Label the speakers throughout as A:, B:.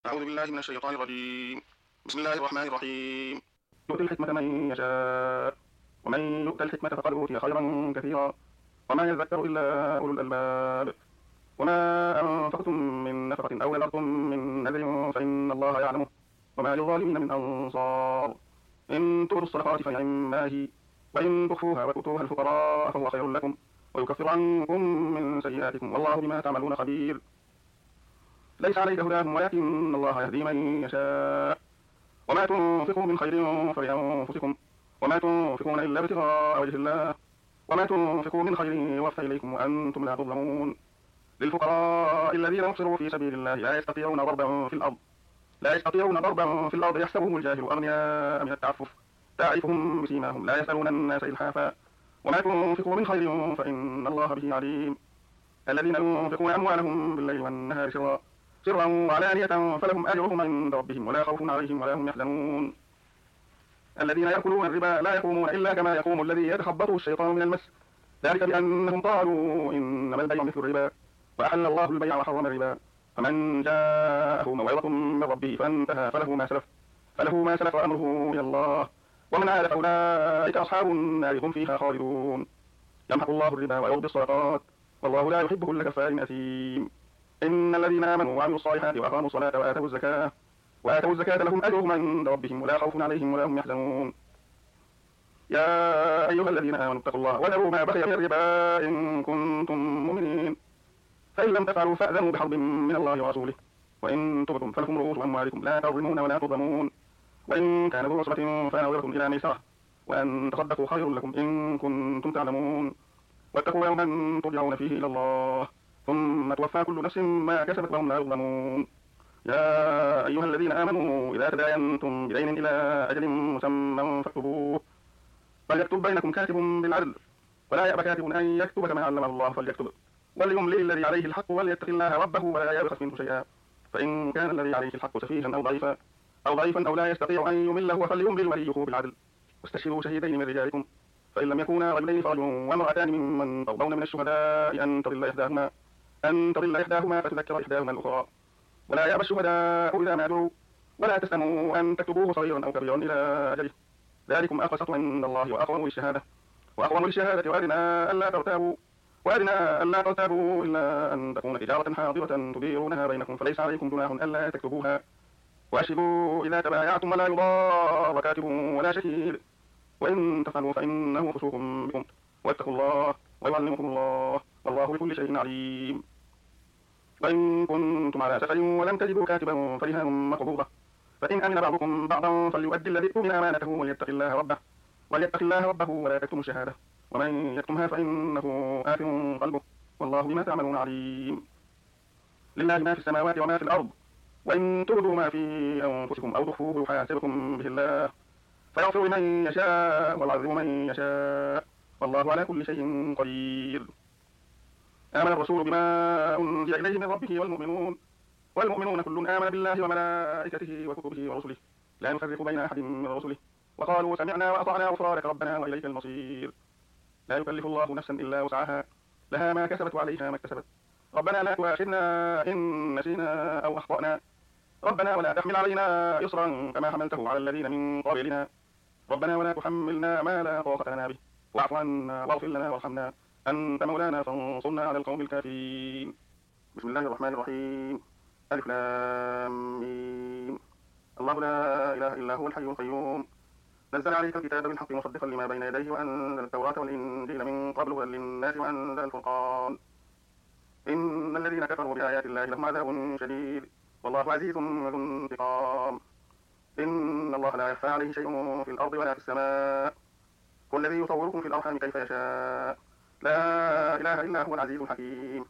A: أعوذ بالله من الشيطان الرجيم. بسم الله الرحمن الرحيم. يؤتي الحكمة من يشاء ومن يؤت الحكمة فقد أوتي خيرا كثيرا وما يذكر إلا أولو الألباب. وما أنفقتم من نفقة أو نذرتم من نذر فإن الله يعلمه وما للظالمين من أنصار. إن تؤتوا الصدقات فنعما هي وإن تخفوها وتؤتوها الفقراء فهو خير لكم ويكفر عنكم من سيئاتكم والله بما تعملون خبير. ليس عليك هداهم ولكن الله يهدي من يشاء. وما تنفقوا من خير فلأنفسكم وما تنفقون إلا ابتغاء وجه الله وما تنفقوا من خير يوفى إليكم وأنتم لا تظلمون. للفقراء الذين يحصروا في سبيل الله لا يستطيعون ضربا في الأرض يحسبهم الجاهل أغنياء من التعفف تعرفهم بسيماهم لا يسألون الناس إلحافا وما تنفقوا من خير فإن الله به عليم. الذين ينفقون أموالهم بالليل والنهار سرا وعلانية فلهم أجرهم عند ربهم ولا خوف عليهم ولا هم يحزنون. الذين يأكلون الربا لا يقومون إلا كما يقوم الذي يتخبطه الشيطان من المس ذلك بأنهم قالوا إنما البيع مثل الربا وأحل الله البيع وحرم الربا فمن جاءه موعظة من ربه فانتهى فله ما سلف وأمره إلى الله ومن عاد فأولئك أصحاب النار هم فيها خالدون. يمحق الله الربا ويربي الصدقات والله لا يحب كل كفار أثيم. إن الذين آمنوا وعملوا الصالحات وأقاموا الصلاة وآتوا الزكاة لهم أجرهم عند ربهم ولا خوف عليهم ولا هم يحزنون. يا أيها الذين آمنوا اتقوا الله وذروا ما بقي من الربا إن كنتم مؤمنين فإن لم تفعلوا فأذنوا بحرب من الله ورسوله وإن تبتم فلكم رؤوس أموالكم لا تظلمون ولا تظلمون وإن كان ذو عسرة فنظرة إلى ميسرة وأن تصدقوا خير لكم إن كنتم تعلمون واتقوا يوما ترجعون فيه إلى الله ثم توفى كل نفس ما كسبت وهم لا يظلمون. يا أيها الذين آمنوا إذا تداينتم بدين إلى أجل مسمى فاكتبوه فليكتب بينكم كاتب بالعدل ولا يأبى كاتب أن يكتب كما علمه الله فليكتب وليملل الذي عليه الحق وليتق الله ربه ولا يبخس منه شيئا فإن كان الذي عليه الحق سفيها أو ضعيفا أو لا يستطيع أن يمل هو فليملل وليه بالعدل واستشهدوا شهيدين من رجالكم فإن لم يكونا رجلين فرجل وامرأتان ممن ترضون من الشهداء أن تضل إحداهما فتذكر إحداهما الأخرى ولا يأبى الشهداء إذا ما دعوا ولا تسأموا أن تكتبوه صغيرا أو كبيرا إلى أجله ذلكم أقسط عند الله وأقوم للشهادة وأدنى ألا ترتابوا إلا أن تكون تجارة حاضرة تديرونها بينكم فليس عليكم جناح ألا تكتبوها وأشهدوا إذا تبايعتم ولا يضار كاتب ولا شهيد وإن تفعلوا فإنه فسوق بكم واتقوا الله ويعلمكم الله والله بكل شيء عليم. وإن كنتم على سفر ولم تجدوا كاتبا فرهان مقبوضة فإن أمن بعضكم بعضا فليؤدي الذي اؤتمن أمانته وليتق الله ربه ولا يكتم الشهادة ومن يكتمها فإنه آثم قلبه والله بما تعملون عليم. لله ما في السماوات وما في الأرض وإن تبدوا ما في أنفسكم أو تخفوه يحاسبكم به الله فيغفر لمن يشاء ويعذب من يشاء والله على كل شيء قدير. آمن الرسول بما أنزل إليه من ربه والمؤمنون كل آمن بالله وملائكته وكتبه ورسله لا نفرق بين أحد من رسله وقالوا سمعنا وأطعنا غفرانك ربنا وإليك المصير. لا يكلف الله نفسا إلا وسعها لها ما كسبت وعليها ما اكتسبت ربنا لا تؤاخذنا إن نسينا أو أخطأنا ربنا ولا تحمل علينا إصرا كما حملته على الذين من قبلنا ربنا ولا تحملنا ما لا طاقة لنا به واعف عنا واغفر لنا وارحمنا أنت مولانا فانصرنا على القوم الكافرين. بسم الله الرحمن الرحيم. ألف لام ميم. الله لا إله إلا هو الحي القيوم نزل عليك الكتاب بالحق مصدقا لما بين يديه وأنزل التوراة والإنجيل من قبل هدى للناس وأنزل الفرقان إن الذين كفروا بآيات الله لهم عذاب شديد والله عزيز ذو انتقام. إن الله لا يخفى عليه شيء في الأرض ولا في السماء هو الذي يصوركم في الأرحام كيف يشاء لا إله إلا هو العزيز الحكيم.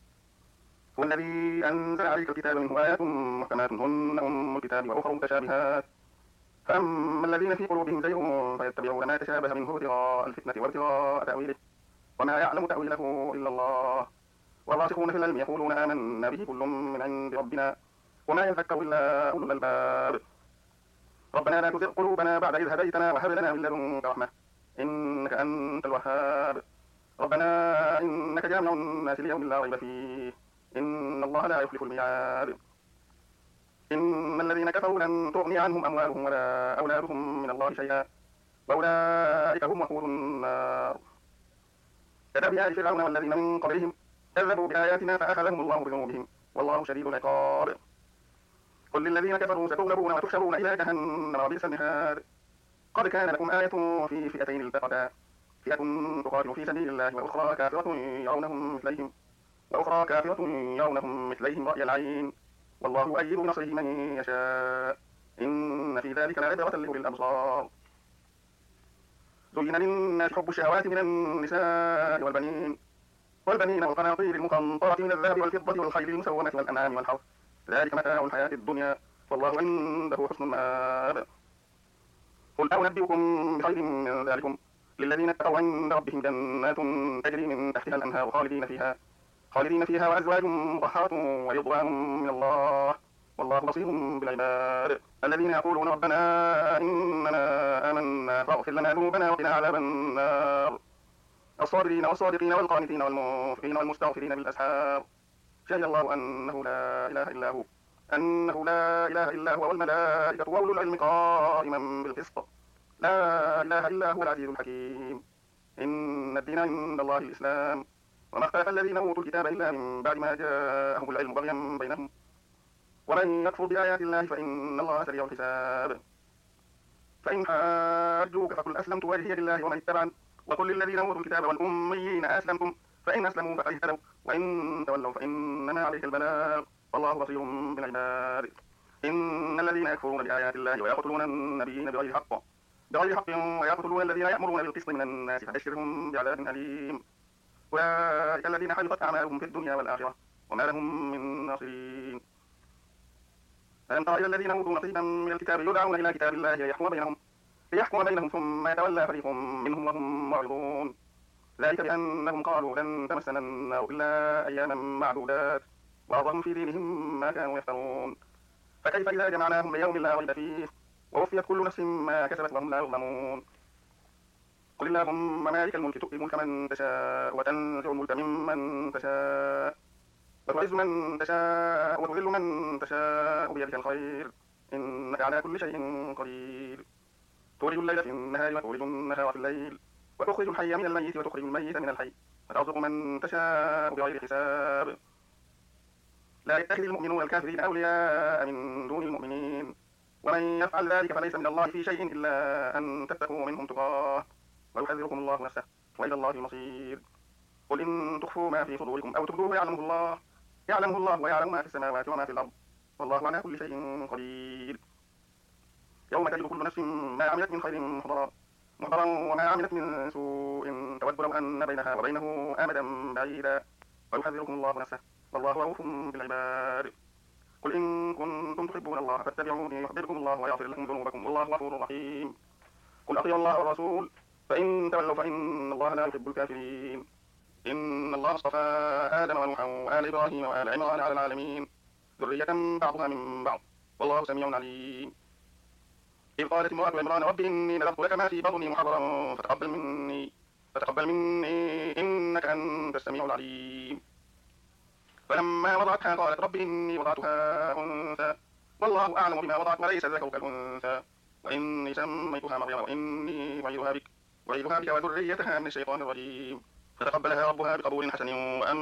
A: هو الذي أنزل عليك الكتاب منه آيات محكمات هن أم الكتاب وأخر متشابهات فأما الذين في قلوبهم زيغ فيتبعون ما تشابه منه ابتغاء الفتنة وابتغاء تأويله وما يعلم تأويله إلا الله والراسخون في العلم يقولون آمنا به كل من عند ربنا وما يذكر إلا أولو الألباب. ربنا لا تزغ قلوبنا بعد إذ هديتنا وهب لنا من لدنك رحمة إنك أنت الوهاب. ربنا إنك جامع الناس ليوم لا ريب فيه إن الله لا يخلف الميعاد. إن كفروا لن تغني عنهم أموالهم ولا أولادهم من الله شيئا وأولئك هم وقود النار. كدأب آل فرعون والذين من قبلهم كذبوا بآياتنا فأخذهم الله بذنوبهم والله شديد العقاب. قل للذين كفروا ستغلبون وتحشرون إلى جهنم وبئس المهاد. قد كان لكم آية في فئتين التقتا فئة تقاتل في سبيل الله وأخرى كافرة يرونهم مثليهم رأي العين والله يؤيد بنصره من يشاء إن في ذلك لعبرة لأولي الأبصار. زين للناس حب الشهوات من النساء والبنين والقناطير المقنطرة من الذهب والفضة والخيل المسومة والأنعام والحرث ذلك متاع الحياة الدنيا والله عنده حسن المآب. قل أنبئكم بخير من ذلكم للذين اتقوا عند ربهم جنات تجري من تحتها الأنهار خالدين فيها وأزواج مطهرة ورضوان من الله والله بصير بالعباد. الذين يقولون ربنا إننا آمنا فاغفر لنا ذنوبنا وقنا عذاب النار. الصابرين والصادقين والقانتين والمنفقين والمستغفرين بالأسحار. شهد الله أنه لا إله إلا هو والملائكة وأولو العلم قائما بالقسط لا إله إلا هو العزيز الحكيم. إن الدين عند الله الإسلام وما اختلف الذين أوتوا الكتاب إلا من بعد ما جاءهم العلم بغيا بينهم ومن يكفر بآيات الله فإن الله سريع الحساب. فإن حاجوك فقل أسلمت وجهي لله ومن اتبعني وقل للذين أوتوا الكتاب والأميين أسلمتم فإن أسلموا فقد اهتدوا وإن تولوا فإنما عليك البلاغ والله بصير بالعباد. إن الذين يكفرون بآيات الله ويقتلون النبيين بغير حق ويقتلون الذين يأمرون بالقسط من الناس فبشرهم بعذاب أليم. أولئك الذين حبطت أعمالهم في الدنيا والآخرة وما لهم من ناصرين. ألم تر إلى الذين أوتوا نصيبا من الكتاب يدعون إلى كتاب الله ليحكم بينهم ثم يتولى فريق منهم وهم معرضون. ذلك بأنهم قالوا لن تمسنا النار إلا أياما معدودات وأظلموا في دينهم ما كانوا يفترون. فكيف إذا جمعناهم ليوم لا ريب فيه ووفيت كل نفس ما كسبت وهم لا يظلمون. قل اللهم مالك الملك تؤتي الملك من تشاء وتنزع الملك ممن تشاء وتعز من تشاء وتذل من تشاء بيدك الخير إنك على كل شيء قدير. تولج الليل في النهار وتولج النهار في الليل وتخرج الحي من الميت وتخرج الميت من الحي وترزق من تشاء بغير حساب. لا يتخذ المؤمنون الكافرين أولياء من دون المؤمنين ومن يفعل ذلك فليس من الله في شيء إلا أن تتقوا منهم تقاه ويحذركم الله نفسه وإلى الله المصير. قل إن تخفوا ما في صدوركم أو تبدوه يعلمه الله ويعلم ما في السماوات وما في الأرض والله على كل شيء قدير. يوم تجد كل نفس ما عملت من خير محضرا وما عملت من سوء تود لو أن بينها وبينه أمدا بعيدا ويحذركم الله نفسه والله رؤوف بالعباد. قل إن كنتم تحبون الله فاتبعوني يحببكم الله ويغفر لكم ذنوبكم والله غفور رحيم. قل أطيعوا الله والرسول فإن تولوا فإن الله لا يحب الكافرين. إن الله اصطفى آدم ونوحا وآل إبراهيم وآل عمران على العالمين ذرية بعضها من بعض والله سميع عليم. إذ قالت امرأة عمران رب إني نذرت لك ما في بطني محررا فتقبل مني إنك أنت السميع العليم. فلما وضعتها قالت رب إني وضعتها أنثى والله أعلم بما وضعت وليس الذكر كالأنثى وإني سميتها مريم وإني أعيذها بك وذريتها من الشيطان الرجيم. فتقبلها ربها بقبول حسن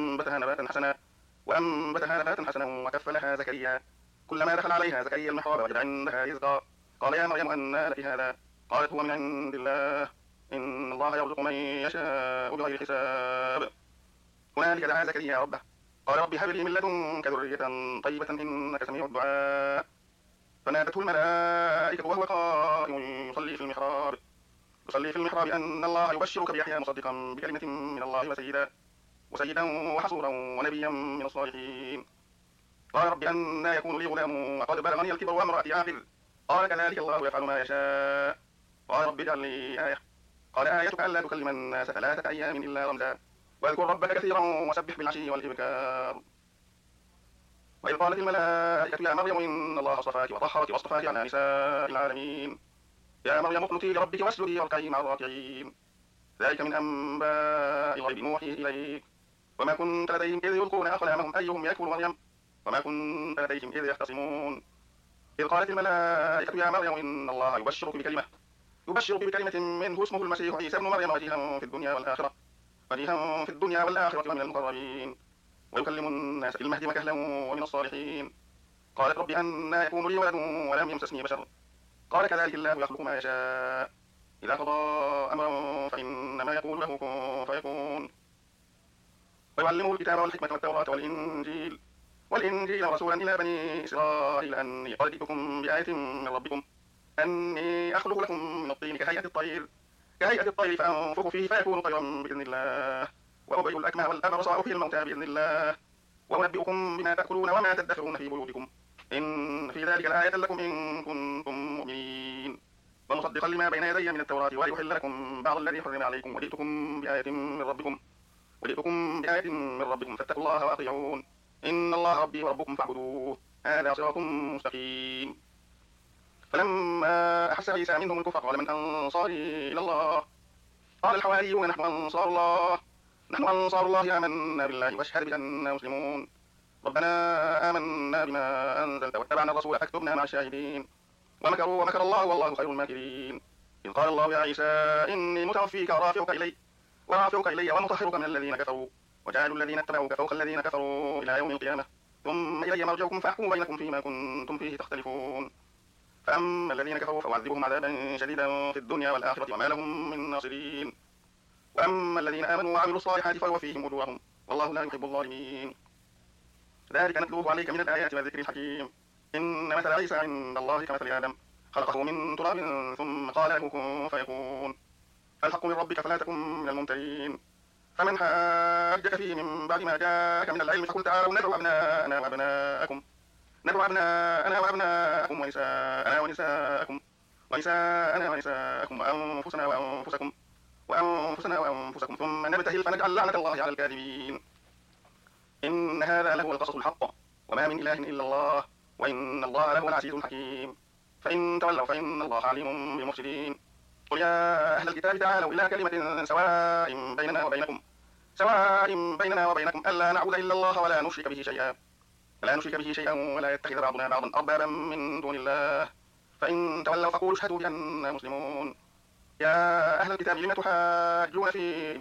A: وأنبتها نباتا حسنا وكفلها زكريا. كلما دخل عليها زكريا المحراب وجد عندها رزقا قال يا مريم أنى لك هذا قالت هو من عند الله إن الله يرزق من يشاء بغير حساب. هنالك دعا زكريا ربه قال رب هب لي من لدنك ذرية طيبة إنك سميع الدعاء. فنادته الملائكة وهو قائم يصلي في المحراب أن الله يبشرك بيحيى مصدقا بكلمة من الله وسيدا وحصورا ونبيا من الصالحين. قال رب أنى يكون لي غلام وقد بلغني الكبر وامرأتي عاقر قال كذلك الله يفعل ما يشاء. قال رب اجعل لي آية قال آيتك ألا تكلم الناس 3 أيام إلا رمزا واذكر ربك كثيرا وسبح بالعشي والإبكار. وإذ قالت الملائكة يا مريم إن الله اصطفاك وطهرك واصطفاك على نساء العالمين يا مريم اقنتي لربك واسجدي واركعي مع الراكعين. ذلك من أنباء الغيب نوحيه إليك وما كنت لديهم إذ يلقون أقلامهم أيهم يكفل مريم وما كنت لديهم إذ يختصمون. إذ قالت الملائكة يا مريم إن الله يبشرك بكلمة منه اسمه المسيح عيسى ابن مريم وجيها في الدنيا والآخرة ومن المقربين ويكلم الناس في المهد وكهلا ومن الصالحين. قالت رب أنى يكون لي ولد ولم يمسسني بشر قال كذلك الله يخلق ما يشاء إذا قضى أمرا فإنما يقول له كن فيكون. ويعلمه الكتاب والحكمة والتوراة والإنجيل رسولا إلى بني إسرائيل أني قد جئتكم بآية من ربكم أني أخلق لكم من الطين كهيئة الطير فأنفخ فيه فيكون طيرا بإذن الله وأبرئ الأكمه والأبرص وأحيي الموتى بإذن الله وأنبئكم بما تأكلون وما تدخرون في بيوتكم إن في ذلك لآية لكم إن كنتم مؤمنين. ومصدقا لما بين يدي من التوراة ولأحل لكم بعض الذي حرم عليكم وجئتكم بآية من ربكم فاتقوا الله وأطيعون إن الله ربي وربكم فاعبدوه هذا صراط مستقيم. فلما أحس عيسى منهم الكفر قال من أنصاري إلى الله قال الحواريون نحن أنصار الله آمنا بالله واشهد بأننا مسلمون ربنا آمنا بما أنزلت واتبعنا الرسول فاكتبنا مع الشاهدين ومكر الله والله خير الماكرين. إذ قال الله يا عيسى إني متوفيك ورافعك إلي ومطهرك من الذين كفروا وجعلوا الذين اتبعوك فوق الذين كفروا إلى يوم القيامة ثم إلي مرجعكم فأحكم بينكم فيما كنتم فيه تختلفون. فأما الذين كفروا فأعذبهم عذابا شديدا في الدنيا والآخرة وما لهم من ناصرين وأما الذين آمنوا وعملوا الصالحات فيوفيهم أجورهم والله لا يحب الظالمين. ذلك نتلوه عليك من الآيات والذكر الحكيم. إن مثل عيسى عند الله كمثل آدم خلقه من تراب ثم قال له كن فيكون. فالحق من ربك فلا تكن من الممترين. فمن حاجك فيه من بعد ما جاءك من العلم فقل تعالوا ندعو أبناءنا وأبناءكم ونساءنا ونساءكم وأنفسنا ثم نبتهل فنجعل لعنة الله على الكاذبين. إن هذا لهو القصص الحق وما من إله إلا الله وإن الله لهو العزيز الحكيم. فإن تولوا فإن الله عليم بالمفسدين. قل يا أهل الكتاب تعالوا إلى كلمة سواء بيننا وبينكم ألا نعبد إلا الله ولا نشرك به شيئا ولا يتخذ بعضنا بعضا أربابا من دون الله فإن تولوا فقولوا اشهدوا بأننا مسلمون. يا أهل الكتاب لم تحاجون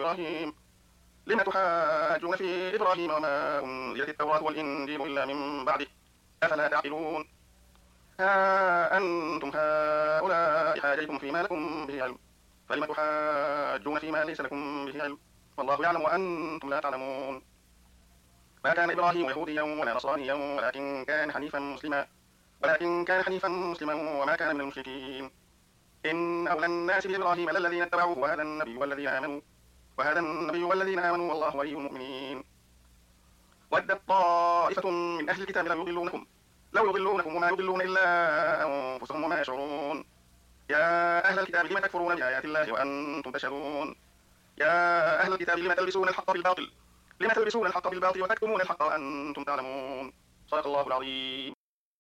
A: في إبراهيم وما أنزلت التوراة والإنجيل إلا من بعده أفلا تعقلون. ها أنتم هؤلاء حاجيتم فيما لكم به علم فلم تحاجون فيما ليس لكم به علم والله يعلم وأنتم لا تعلمون. ما كان إبراهيم يهوديا ولا نصرانيا ولكن كان حنيفا مسلما وما كان من المشركين. إن أولى الناس بإبراهيم للذين اتبعوه وهذا النبي والذين آمنوا والله ولي المؤمنين. ودت طائفة من أهل الكتاب لو يضلونكم وما يضلون إلا أنفسهم وما يشعرون. يا أهل الكتاب لم تكفرون بآيات الله وأنتم تشهدون. يا أهل الكتاب لم تلبسون الحق بالباطل وتكتمون الحق وأنتم تعلمون. صدق الله العظيم.